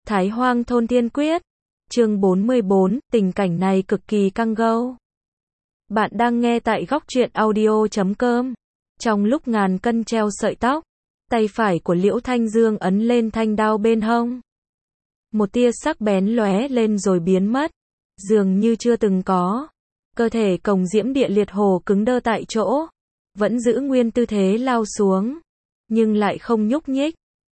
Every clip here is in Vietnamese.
Thái Hoang thôn Thiên Quyết. Chương 44, tình cảnh này cực kỳ căng gâu. Bạn đang nghe tại góc truyện audio.com. Trong lúc ngàn cân treo sợi tóc, tay phải của Liễu Thanh Dương ấn lên thanh đao bên hông. Một tia sắc bén lóe lên rồi biến mất, dường như chưa từng có. Cơ thể Cồng Diễm Địa Liệt Hổ cứng đơ tại chỗ, vẫn giữ nguyên tư thế lao xuống, nhưng lại không nhúc nhích.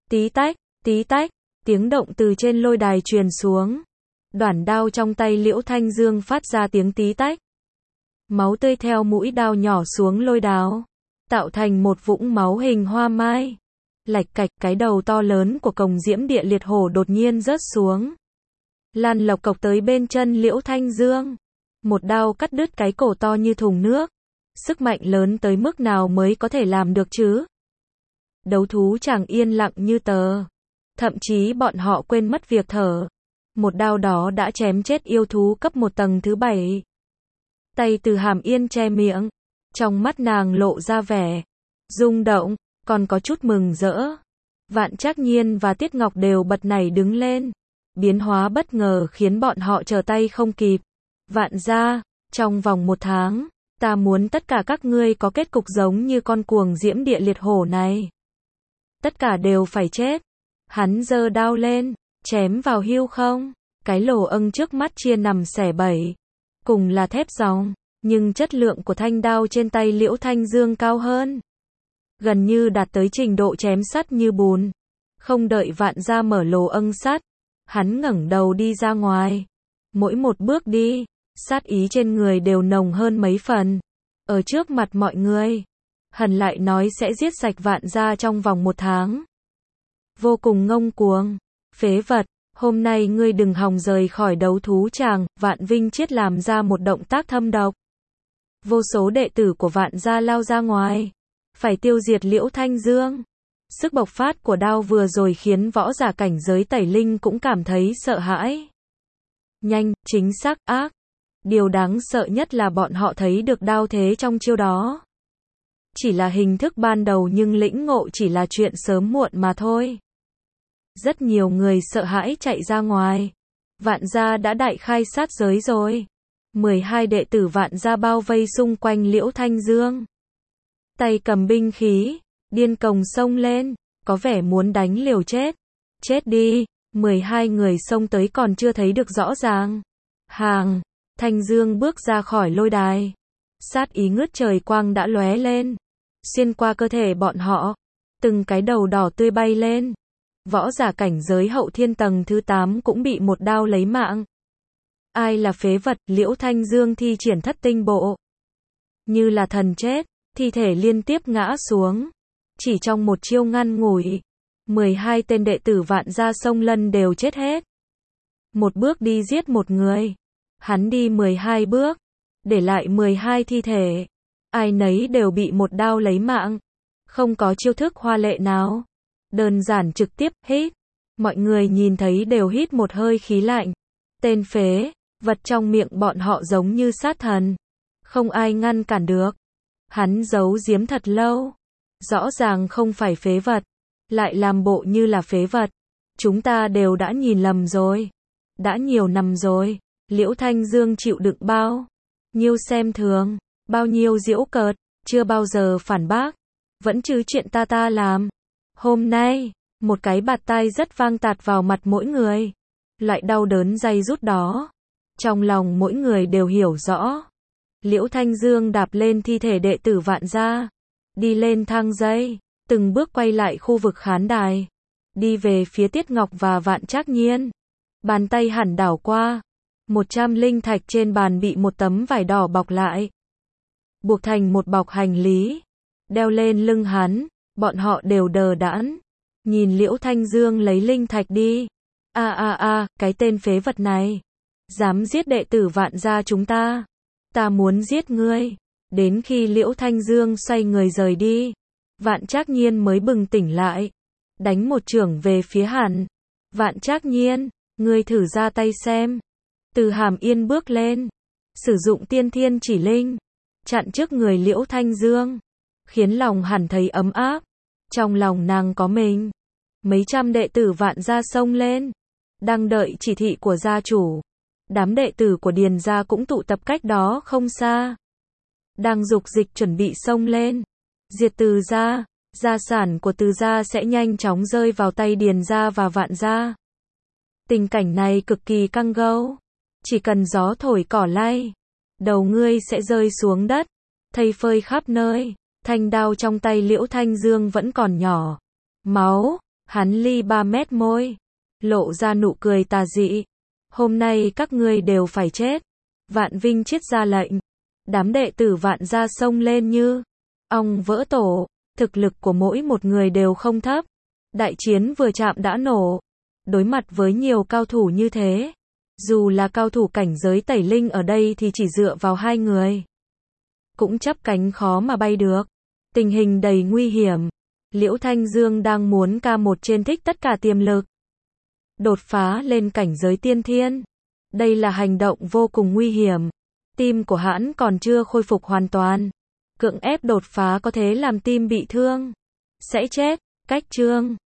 Tí tách, tiếng động từ trên lôi đài truyền xuống. Đoản đao trong tay Liễu Thanh Dương phát ra tiếng tí tách. Máu tươi theo mũi đao nhỏ xuống lôi đao, tạo thành một vũng máu hình hoa mai. Lạch cạch, cái đầu to lớn của Cồng Diễm Địa Liệt Hổ đột nhiên rớt xuống, lan lộc cộc tới bên chân Liễu Thanh Dương. Một đao cắt đứt cái cổ to như thùng nước. Sức mạnh lớn tới mức nào mới có thể làm được chứ? Đấu thú chẳng yên lặng như tờ. Thậm chí bọn họ quên mất việc thở. Một đao đó đã chém chết yêu thú cấp 1 tầng thứ 7. Tay Từ Hàm Yên che miệng. Trong mắt nàng lộ ra vẻ rung động, còn có chút mừng rỡ. Vạn Trác Nhiên và Tiết Ngọc đều bật nảy đứng lên. Biến hóa bất ngờ khiến bọn họ trở tay không kịp. Vạn gia, trong vòng 1 tháng, ta muốn tất cả các ngươi có kết cục giống như con cuồng Diễm Địa Liệt Hổ này. Tất cả đều phải chết. Hắn giơ đao lên, chém vào hưu không. Cái lồ âng trước mắt chia nằm xẻ bảy. Cùng là thép ròng, nhưng chất lượng của thanh đao trên tay Liễu Thanh Dương cao hơn. Gần như đạt tới trình độ chém sắt như bùn. Không đợi Vạn gia mở lồ âng sắt, hắn ngẩng đầu đi ra ngoài. Mỗi một bước đi, sát ý trên người đều nồng hơn mấy phần. Ở trước mặt mọi người, hẳn lại nói sẽ giết sạch Vạn gia trong vòng 1 tháng. Vô cùng ngông cuồng. Phế vật, hôm nay ngươi đừng hòng rời khỏi đấu thú tràng. Vạn Vinh Chiết làm ra một động tác thâm độc. Vô số đệ tử của Vạn gia lao ra ngoài, phải tiêu diệt Liễu Thanh Dương. Sức bộc phát của đao vừa rồi khiến võ giả cảnh giới tẩy linh cũng cảm thấy sợ hãi. Nhanh, chính xác, ác. Điều đáng sợ nhất là bọn họ thấy được đao thế trong chiêu đó. Chỉ là hình thức ban đầu nhưng lĩnh ngộ chỉ là chuyện sớm muộn mà thôi. Rất nhiều người sợ hãi chạy ra ngoài. Vạn gia đã đại khai sát giới rồi. 12 đệ tử Vạn gia bao vây xung quanh Liễu Thanh Dương. Tay cầm binh khí, điên cuồng xông lên, có vẻ muốn đánh liều chết. Chết đi. 12 người xông tới còn chưa thấy được rõ ràng. Thanh Dương bước ra khỏi lôi đài. Sát ý ngút trời quang đã lóe lên, xuyên qua cơ thể bọn họ. Từng cái đầu đỏ tươi bay lên. Võ giả cảnh giới hậu thiên tầng thứ 8 cũng bị một đao lấy mạng. Ai là phế vật? Liễu Thanh Dương thi triển thất tinh bộ. Như là thần chết, thi thể liên tiếp ngã xuống. Chỉ trong một chiêu ngắn ngủi, 12 tên đệ tử Vạn gia Sông Lân đều chết hết. Một bước đi giết một người. Hắn đi 12 bước, để lại 12 thi thể. Ai nấy đều bị một đao lấy mạng. Không có chiêu thức hoa lệ nào. Đơn giản trực tiếp, hít. Mọi người nhìn thấy đều hít một hơi khí lạnh. Tên phế vật trong miệng bọn họ giống như sát thần. Không ai ngăn cản được. Hắn giấu giếm thật lâu. Rõ ràng không phải phế vật, lại làm bộ như là phế vật. Chúng ta đều đã nhìn lầm rồi. Đã nhiều năm rồi. Liễu Thanh Dương chịu đựng bao nhiêu xem thường, bao nhiêu giễu cợt, chưa bao giờ phản bác. Vẫn chứ chuyện ta làm. Hôm nay, một cái bạt tai rất vang tạt vào mặt mỗi người. Loại đau đớn day rút đó, trong lòng mỗi người đều hiểu rõ. Liễu Thanh Dương đạp lên thi thể đệ tử Vạn gia, đi lên thang dây, từng bước quay lại khu vực khán đài, đi về phía Tiết Ngọc và Vạn Trác Nhiên. Bàn tay hẳn đảo qua, 100 linh thạch trên bàn bị một tấm vải đỏ bọc lại, buộc thành một bọc hành lý, đeo lên lưng hắn. Bọn họ đều đờ đẫn, nhìn Liễu Thanh Dương lấy linh thạch đi. Cái tên phế vật này, dám giết đệ tử Vạn gia chúng ta. Ta muốn giết ngươi. Đến khi Liễu Thanh Dương xoay người rời đi, Vạn Trác Nhiên mới bừng tỉnh lại, đánh một chưởng về phía hắn. Vạn Trác Nhiên, ngươi thử ra tay xem. Từ Hàm Yên bước lên, sử dụng tiên thiên chỉ linh, chặn trước người Liễu Thanh Dương, khiến lòng hắn thấy ấm áp. Trong lòng nàng có mình. Mấy trăm đệ tử Vạn gia xông lên, đang đợi chỉ thị của gia chủ. Đám đệ tử của Điền gia cũng tụ tập cách đó không xa, đang dục dịch chuẩn bị xông lên, diệt Từ gia. Gia sản của Từ gia sẽ nhanh chóng rơi vào tay Điền gia và Vạn gia. Tình cảnh này cực kỳ căng gâu. Chỉ cần gió thổi cỏ lay, đầu ngươi sẽ rơi xuống đất, thây phơi khắp nơi. Thanh đao trong tay Liễu Thanh Dương vẫn còn nhỏ máu, hắn li 3 mét môi, lộ ra nụ cười tà dị. Hôm nay các ngươi đều phải chết. Vạn Vinh Triết ra lệnh. Đám đệ tử Vạn gia xông lên như ong vỡ tổ. Thực lực của mỗi một người đều không thấp. Đại chiến vừa chạm đã nổ. Đối mặt với nhiều cao thủ như thế, dù là cao thủ cảnh giới tẩy linh ở đây thì chỉ dựa vào 2 người cũng chắp cánh khó mà bay được. Tình hình đầy nguy hiểm. Liễu Thanh Dương đang muốn K1 trên thích tất cả tiềm lực, đột phá lên cảnh giới tiên thiên. Đây là hành động vô cùng nguy hiểm. Tim của hắn còn chưa khôi phục hoàn toàn. Cưỡng ép đột phá có thể làm tim bị thương, sẽ chết. Cách chương